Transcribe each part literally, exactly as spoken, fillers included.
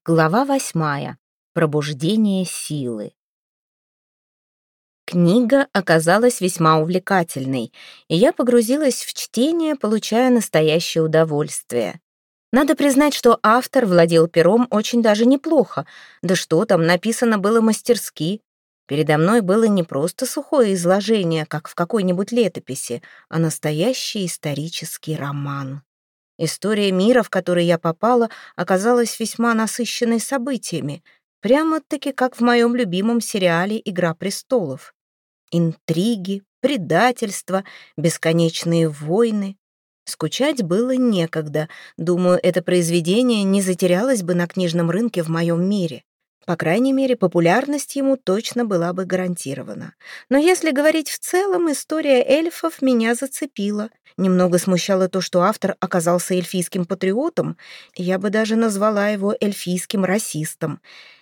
Глава восьмая. Пробуждение силы. Книга оказалась весьма увлекательной, и я погрузилась в чтение, получая настоящее удовольствие. Надо признать, что автор владел пером очень даже неплохо. Да что там, написано было мастерски. Передо мной было не просто сухое изложение, как в какой-нибудь летописи, а настоящий исторический роман. История мира, в который я попала, оказалась весьма насыщенной событиями, прямо-таки как в моем любимом сериале «Игра престолов». Интриги, предательства, бесконечные войны. Скучать было некогда. Думаю, это произведение не затерялось бы на книжном рынке в моем мире. По крайней мере, популярность ему точно была бы гарантирована. Но если говорить в целом, история эльфов меня зацепила. Немного смущало то, что автор оказался эльфийским патриотом, я бы даже назвала его эльфийским расистом.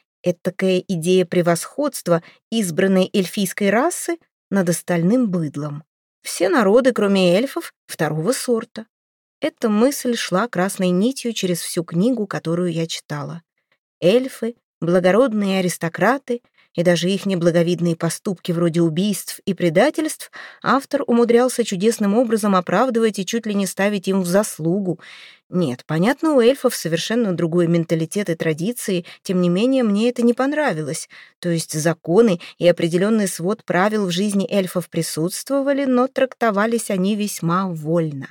Этакая идея превосходства избранной эльфийской расы над остальным быдлом. Все народы, кроме эльфов, второго сорта. Эта мысль шла красной нитью через всю книгу, которую я читала. Эльфы, благородные аристократы и даже их неблаговидные поступки вроде убийств и предательств автор умудрялся чудесным образом оправдывать и чуть ли не ставить им в заслугу. Нет, понятно, у эльфов совершенно другой менталитет и традиции, тем не менее мне это не понравилось. То есть законы и определенный свод правил в жизни эльфов присутствовали, но трактовались они весьма вольно.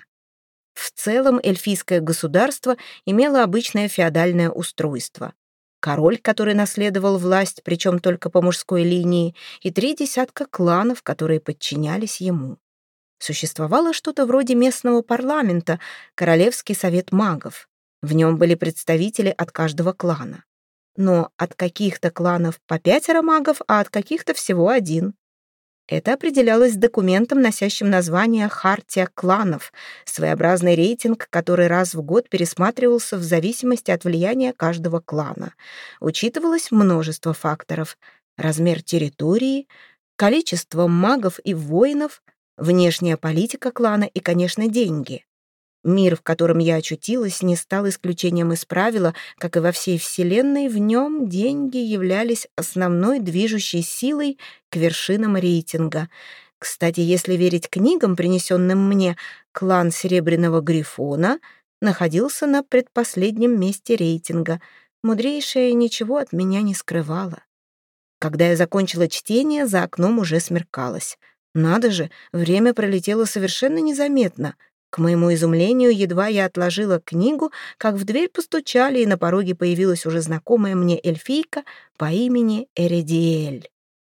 В целом эльфийское государство имело обычное феодальное устройство. Король, который наследовал власть, причем только по мужской линии, и три десятка кланов, которые подчинялись ему. Существовало что-то вроде местного парламента, Королевский совет магов. В нем были представители от каждого клана. Но от каких-то кланов по пятеро магов, а от каких-то всего один. Это определялось документом, носящим название «Хартия кланов», своеобразный рейтинг, который раз в год пересматривался в зависимости от влияния каждого клана. Учитывалось множество факторов: размер территории, количество магов и воинов, внешняя политика клана и, конечно, деньги. Мир, в котором я очутилась, не стал исключением из правила, как и во всей Вселенной, в нем деньги являлись основной движущей силой к вершинам рейтинга. Кстати, если верить книгам, принесенным мне, клан Серебряного Грифона находился на предпоследнем месте рейтинга. Мудрейшая ничего от меня не скрывала. Когда я закончила чтение, за окном уже смеркалось. Надо же, время пролетело совершенно незаметно. К моему изумлению, едва я отложила книгу, как в дверь постучали, и на пороге появилась уже знакомая мне эльфийка по имени Эредиэль.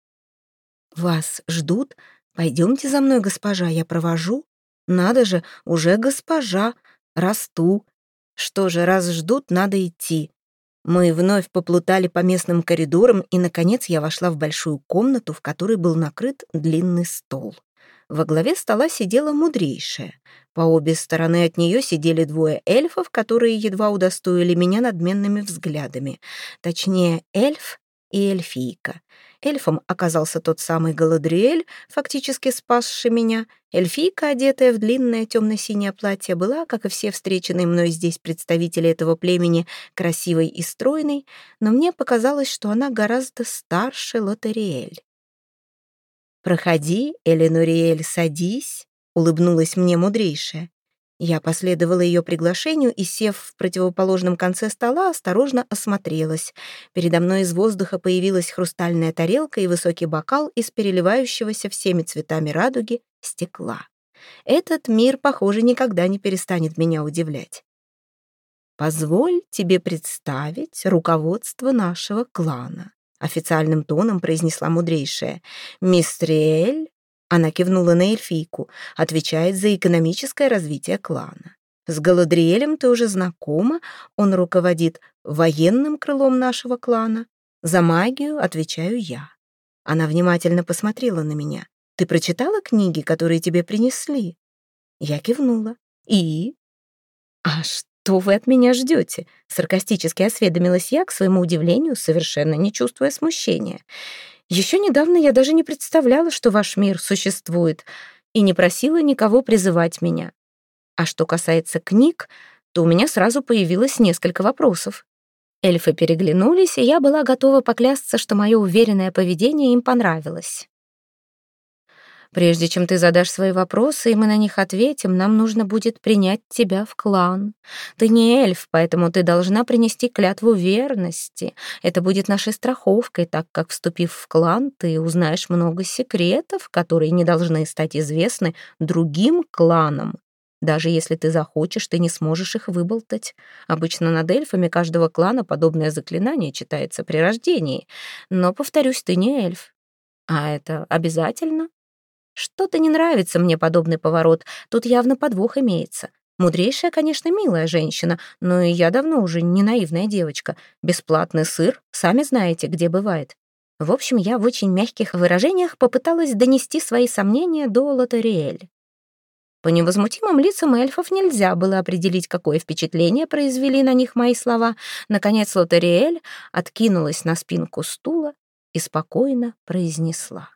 «Вас ждут? Пойдемте за мной, госпожа, я провожу. Надо же, уже госпожа, расту. Что же, раз ждут, надо идти». Мы вновь поплутали по местным коридорам, и, наконец, я вошла в большую комнату, в которой был накрыт длинный стол. Во главе стола сидела мудрейшая. По обе стороны от нее сидели двое эльфов, которые едва удостоили меня надменными взглядами. Точнее, эльф и эльфийка. Эльфом оказался тот самый Галадриэль, фактически спасший меня. Эльфийка, одетая в длинное темно-синее платье, была, как и все встреченные мной здесь представители этого племени, красивой и стройной, но мне показалось, что она гораздо старше Лотариэль. «Проходи, Эленориэль, садись», — улыбнулась мне мудрейшая. Я последовала ее приглашению и, сев в противоположном конце стола, осторожно осмотрелась. Передо мной из воздуха появилась хрустальная тарелка и высокий бокал из переливающегося всеми цветами радуги стекла. Этот мир, похоже, никогда не перестанет меня удивлять. «Позволь тебе представить руководство нашего клана», — официальным тоном произнесла мудрейшая. «Мистриэль», — она кивнула на эльфийку, — «отвечает за экономическое развитие клана. С Галадриэлем ты уже знакома, он руководит военным крылом нашего клана. За магию отвечаю я». Она внимательно посмотрела на меня. «Ты прочитала книги, которые тебе принесли?» Я кивнула. «И?» «А что вы от меня ждете?» — саркастически осведомилась я, к своему удивлению, совершенно не чувствуя смущения. «Еще недавно я даже не представляла, что ваш мир существует, и не просила никого призывать меня. А что касается книг, то у меня сразу появилось несколько вопросов. Эльфы переглянулись, и я была готова поклясться, что мое уверенное поведение им понравилось. «Прежде чем ты задашь свои вопросы, и мы на них ответим, нам нужно будет принять тебя в клан. Ты не эльф, поэтому ты должна принести клятву верности. Это будет нашей страховкой, так как, вступив в клан, ты узнаешь много секретов, которые не должны стать известны другим кланам. Даже если ты захочешь, ты не сможешь их выболтать. Обычно над эльфами каждого клана подобное заклинание читается при рождении. Но, повторюсь, ты не эльф. А это обязательно?» Что-то не нравится мне подобный поворот, тут явно подвох имеется. Мудрейшая, конечно, милая женщина, но и я давно уже не наивная девочка. Бесплатный сыр, сами знаете, где бывает. В общем, я в очень мягких выражениях попыталась донести свои сомнения до Лотариэль. По невозмутимым лицам эльфов нельзя было определить, какое впечатление произвели на них мои слова. Наконец Лотариэль откинулась на спинку стула и спокойно произнесла: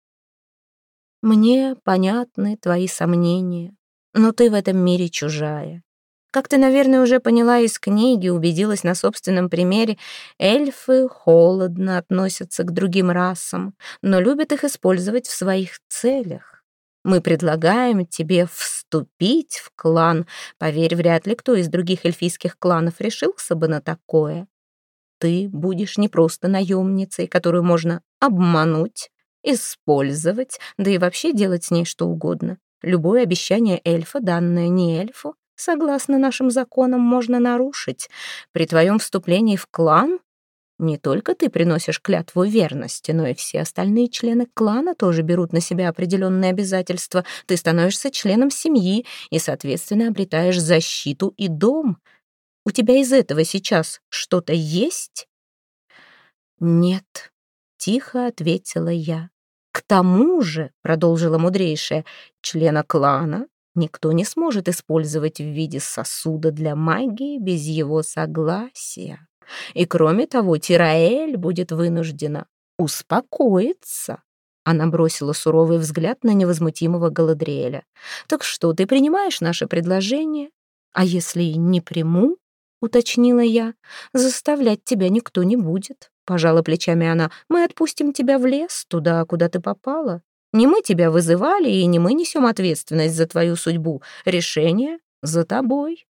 «Мне понятны твои сомнения, но ты в этом мире чужая. Как ты, наверное, уже поняла из книги, убедилась на собственном примере, эльфы холодно относятся к другим расам, но любят их использовать в своих целях. Мы предлагаем тебе вступить в клан. Поверь, вряд ли кто из других эльфийских кланов решился бы на такое. Ты будешь не просто наемницей, которую можно обмануть, использовать, да и вообще делать с ней что угодно. Любое обещание эльфа, данное не эльфу, согласно нашим законам, можно нарушить. При твоем вступлении в клан не только ты приносишь клятву верности, но и все остальные члены клана тоже берут на себя определенные обязательства. Ты становишься членом семьи и, соответственно, обретаешь защиту и дом. У тебя из этого сейчас что-то есть?» «Нет», — тихо ответила я. «К тому же», — продолжила мудрейшая, «члена клана никто не сможет использовать в виде сосуда для магии без его согласия. И кроме того, Тираэль будет вынуждена успокоиться». Она бросила суровый взгляд на невозмутимого Галадриэля. «Так что, ты принимаешь наше предложение? А если не приму?» — уточнила я. «Заставлять тебя никто не будет». Пожала плечами она. «Мы отпустим тебя в лес, туда, куда ты попала. Не мы тебя вызывали, и не мы несем ответственность за твою судьбу. Решение за тобой».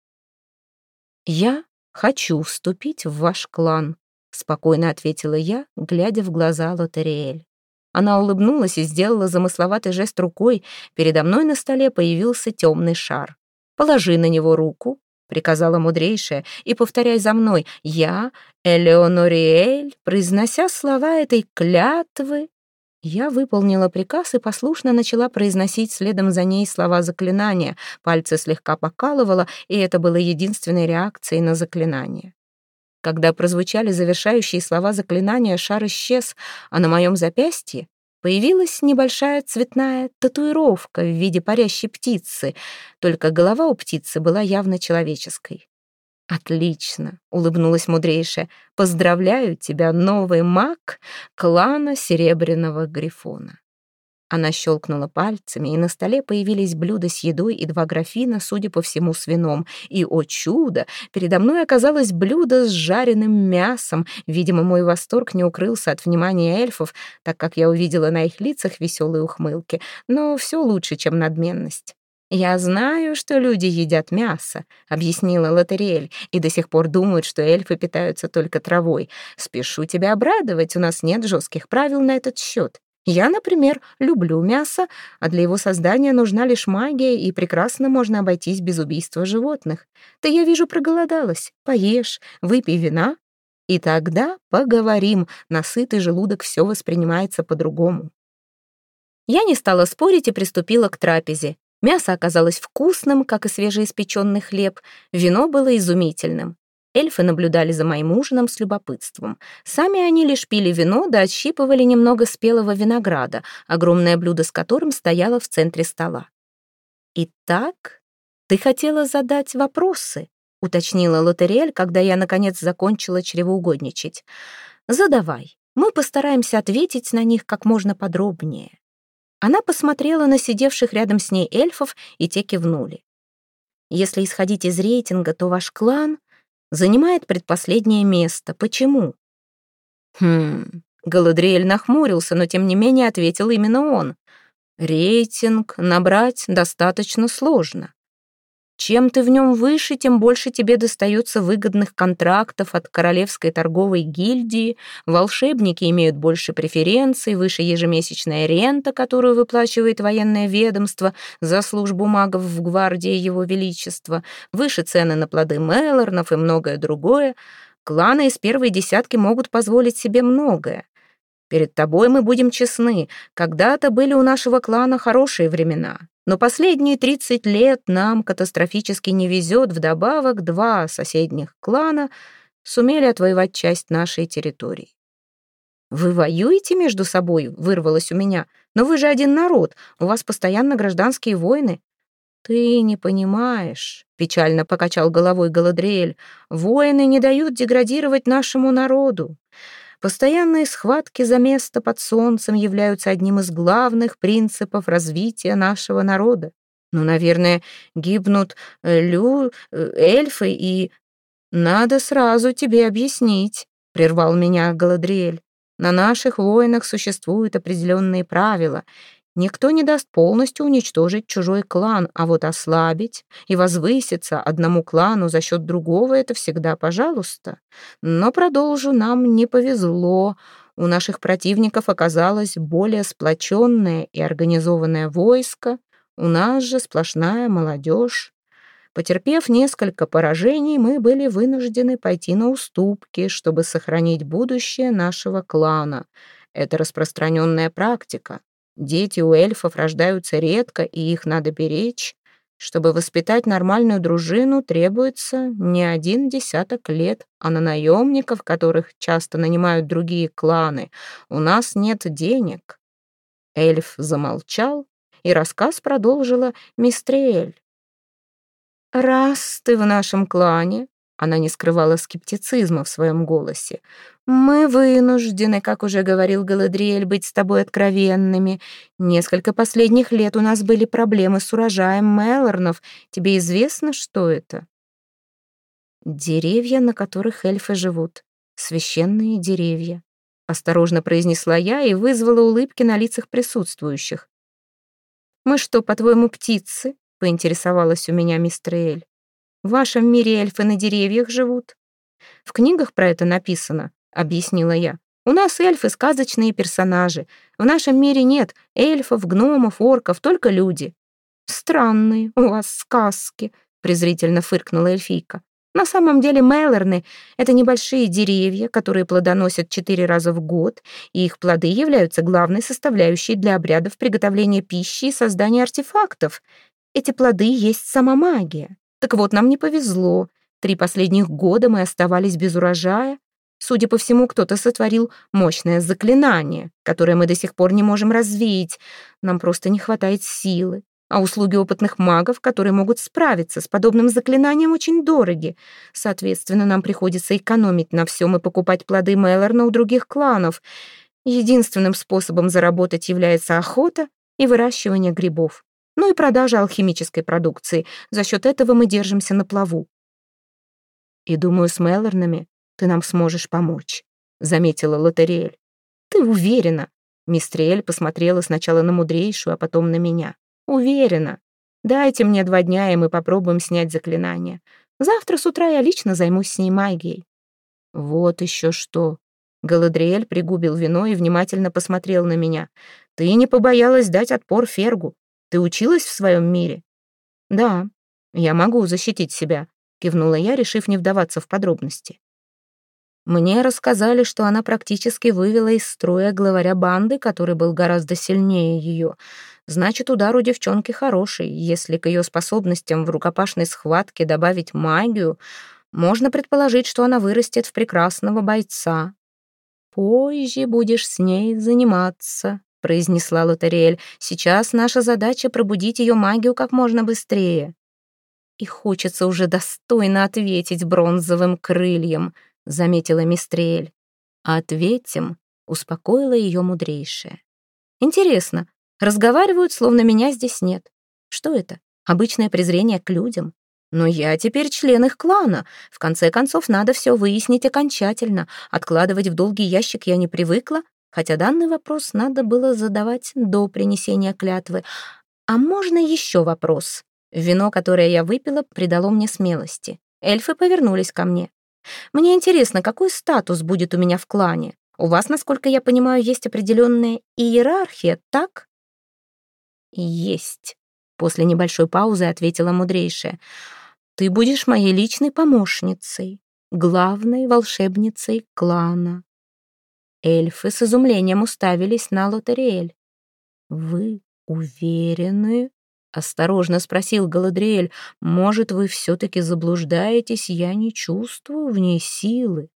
«Я хочу вступить в ваш клан», — спокойно ответила я, глядя в глаза Лотариэль. Она улыбнулась и сделала замысловатый жест рукой. Передо мной на столе появился темный шар. «Положи на него руку», — приказала мудрейшая, «и повторяй за мной: я, Элеонориэль, произнося слова этой клятвы». Я выполнила приказ и послушно начала произносить следом за ней слова заклинания. Пальцы слегка покалывало, и это было единственной реакцией на заклинание. Когда прозвучали завершающие слова заклинания, шар исчез, а на моем запястье появилась небольшая цветная татуировка в виде парящей птицы, только голова у птицы была явно человеческой. «Отлично», — улыбнулась мудрейшая, «поздравляю тебя, новый маг клана Серебряного Грифона». Она щелкнула пальцами, и на столе появились блюда с едой и два графина, судя по всему, с вином. И, о чудо, передо мной оказалось блюдо с жареным мясом. Видимо, мой восторг не укрылся от внимания эльфов, так как я увидела на их лицах веселые ухмылки. Но все лучше, чем надменность. «Я знаю, что люди едят мясо», — объяснила Лотариэль, «и до сих пор думают, что эльфы питаются только травой. Спешу тебя обрадовать, у нас нет жестких правил на этот счет. Я, например, люблю мясо, а для его создания нужна лишь магия, и прекрасно можно обойтись без убийства животных. Ты, я вижу, проголодалась. Поешь, выпей вина, и тогда поговорим. На сытый желудок все воспринимается по-другому». Я не стала спорить и приступила к трапезе. Мясо оказалось вкусным, как и свежеиспеченный хлеб, вино было изумительным. Эльфы наблюдали за моим ужином с любопытством. Сами они лишь пили вино да отщипывали немного спелого винограда, огромное блюдо с которым стояло в центре стола. «Итак, ты хотела задать вопросы?» — уточнила Лотариэль, когда я, наконец, закончила чревоугодничать. «Задавай, мы постараемся ответить на них как можно подробнее». Она посмотрела на сидевших рядом с ней эльфов, и те кивнули. «Если исходить из рейтинга, то ваш клан занимает предпоследнее место. Почему? Хм, Галадриэль нахмурился, но тем не менее ответил именно он. Рейтинг набрать достаточно сложно. Чем ты в нем выше, тем больше тебе достается выгодных контрактов от Королевской торговой гильдии, волшебники имеют больше преференций, выше ежемесячная рента, которую выплачивает военное ведомство за службу магов в гвардии Его Величества, выше цены на плоды Мелорнов и многое другое. Кланы из первой десятки могут позволить себе многое. Перед тобой мы будем честны, когда-то были у нашего клана хорошие времена, но последние тридцать лет нам катастрофически не везет, вдобавок два соседних клана сумели отвоевать часть нашей территории. «Вы воюете между собой?» — вырвалось у меня. «Но вы же один народ, у вас постоянно гражданские войны». «Ты не понимаешь», — печально покачал головой Галадриэль, «войны не дают деградировать нашему народу. Постоянные схватки за место под солнцем являются одним из главных принципов развития нашего народа. Ну, наверное, гибнут э, лю, э, эльфы и... Надо сразу тебе объяснить, прервал меня Галадриэль. На наших войнах существуют определенные правила. Никто не даст полностью уничтожить чужой клан, а вот ослабить и возвыситься одному клану за счет другого — это всегда пожалуйста. Но, продолжу, нам не повезло. У наших противников оказалось более сплоченное и организованное войско, у нас же сплошная молодежь. Потерпев несколько поражений, мы были вынуждены пойти на уступки, чтобы сохранить будущее нашего клана. Это распространенная практика. Дети у эльфов рождаются редко, и их надо беречь. Чтобы воспитать нормальную дружину, требуется не один десяток лет, а на наемников, которых часто нанимают другие кланы, у нас нет денег. Эльф замолчал, и рассказ продолжила Мистриэль. «Раз ты в нашем клане», — она не скрывала скептицизма в своем голосе, «мы вынуждены, как уже говорил Галадриэль, быть с тобой откровенными. Несколько последних лет у нас были проблемы с урожаем Мелорнов. Тебе известно, что это?» «Деревья, на которых эльфы живут. Священные деревья», — осторожно произнесла я и вызвала улыбки на лицах присутствующих. «Мы что, по-твоему, птицы?» — поинтересовалась у меня Мистриэль. «В вашем мире эльфы на деревьях живут?» «В книгах про это написано», — объяснила я. «У нас эльфы — сказочные персонажи. В нашем мире нет эльфов, гномов, орков, только люди». «Странные у вас сказки», — презрительно фыркнула эльфийка. «На самом деле Мелорны — это небольшие деревья, которые плодоносят четыре раза в год, и их плоды являются главной составляющей для обрядов приготовления пищи и создания артефактов. Эти плоды есть сама магия. Так вот, нам не повезло. Три последних года мы оставались без урожая. Судя по всему, кто-то сотворил мощное заклинание, которое мы до сих пор не можем развеять. Нам просто не хватает силы. А услуги опытных магов, которые могут справиться с подобным заклинанием, очень дороги. Соответственно, нам приходится экономить на всем и покупать плоды Мелорна у других кланов. Единственным способом заработать является охота и выращивание грибов. Ну и продажа алхимической продукции. За счет этого мы держимся на плаву. «И думаю, с Мелорнами ты нам сможешь помочь», — заметила Лотериэль. «Ты уверена?» Мистриэль посмотрела сначала на мудрейшую, а потом на меня. «Уверена. Дайте мне два дня, и мы попробуем снять заклинание. Завтра с утра я лично займусь с ней магией». «Вот еще что». Галадриэль пригубил вино и внимательно посмотрел на меня. «Ты не побоялась дать отпор Фергу. Ты училась в своем мире?» «Да, я могу защитить себя», — кивнула я, решив не вдаваться в подробности. Мне рассказали, что она практически вывела из строя главаря банды, который был гораздо сильнее ее. Значит, удар у девчонки хороший. Если к ее способностям в рукопашной схватке добавить магию, можно предположить, что она вырастет в прекрасного бойца. «Позже будешь с ней заниматься», — произнесла Лотериэль. «Сейчас наша задача — пробудить ее магию как можно быстрее». «И хочется уже достойно ответить бронзовым крыльям», — заметила Мистриэль. «Ответим», — успокоила ее мудрейшая. «Интересно, разговаривают, словно меня здесь нет. Что это? Обычное презрение к людям? Но я теперь член их клана. В конце концов, надо все выяснить окончательно. Откладывать в долгий ящик я не привыкла, хотя данный вопрос надо было задавать до принесения клятвы. А можно еще вопрос? Вино, которое я выпила, придало мне смелости. Эльфы повернулись ко мне. Мне интересно, какой статус будет у меня в клане? У вас, насколько я понимаю, есть определенная иерархия, так? Есть. После небольшой паузы ответила мудрейшая. Ты будешь моей личной помощницей, главной волшебницей клана. Эльфы с изумлением уставились на Лотериэль. Вы уверены? Осторожно спросил Галадриэль. Может, вы все-таки заблуждаетесь? Я не чувствую в ней силы.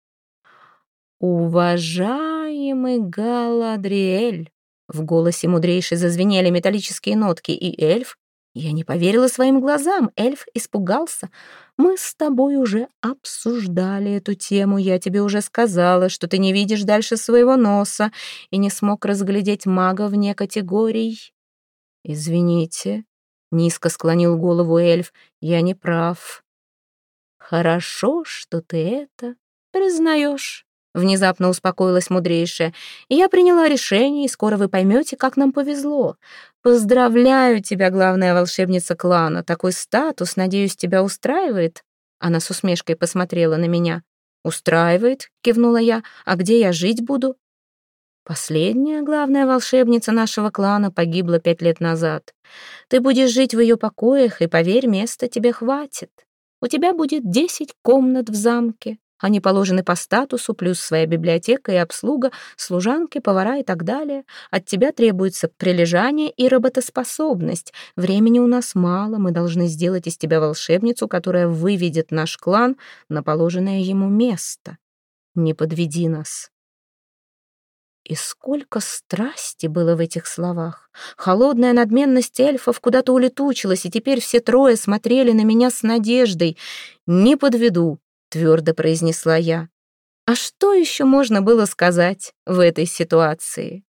Уважаемый Галадриэль, в голосе мудрейшей зазвенели металлические нотки, и эльф... Я не поверила своим глазам, эльф испугался. Мы с тобой уже обсуждали эту тему, я тебе уже сказала, что ты не видишь дальше своего носа и не смог разглядеть мага вне категорий. Извините, низко склонил голову эльф, я не прав. Хорошо, что ты это признаешь. Внезапно успокоилась мудрейшая. И я приняла решение, и скоро вы поймете, как нам повезло. Поздравляю тебя, главная волшебница клана. Такой статус, надеюсь, тебя устраивает? Она с усмешкой посмотрела на меня. Устраивает, кивнула я. А где я жить буду? Последняя главная волшебница нашего клана погибла пять лет назад. Ты будешь жить в ее покоях, и, поверь, места тебе хватит. У тебя будет десять комнат в замке. Они положены по статусу, плюс своя библиотека и обслуга, служанки, повара и так далее. От тебя требуется прилежание и работоспособность. Времени у нас мало, мы должны сделать из тебя волшебницу, которая выведет наш клан на положенное ему место. Не подведи нас. И сколько страсти было в этих словах. Холодная надменность эльфов куда-то улетучилась, и теперь все трое смотрели на меня с надеждой. «Не подведу», — твердо произнесла я. А что еще можно было сказать в этой ситуации?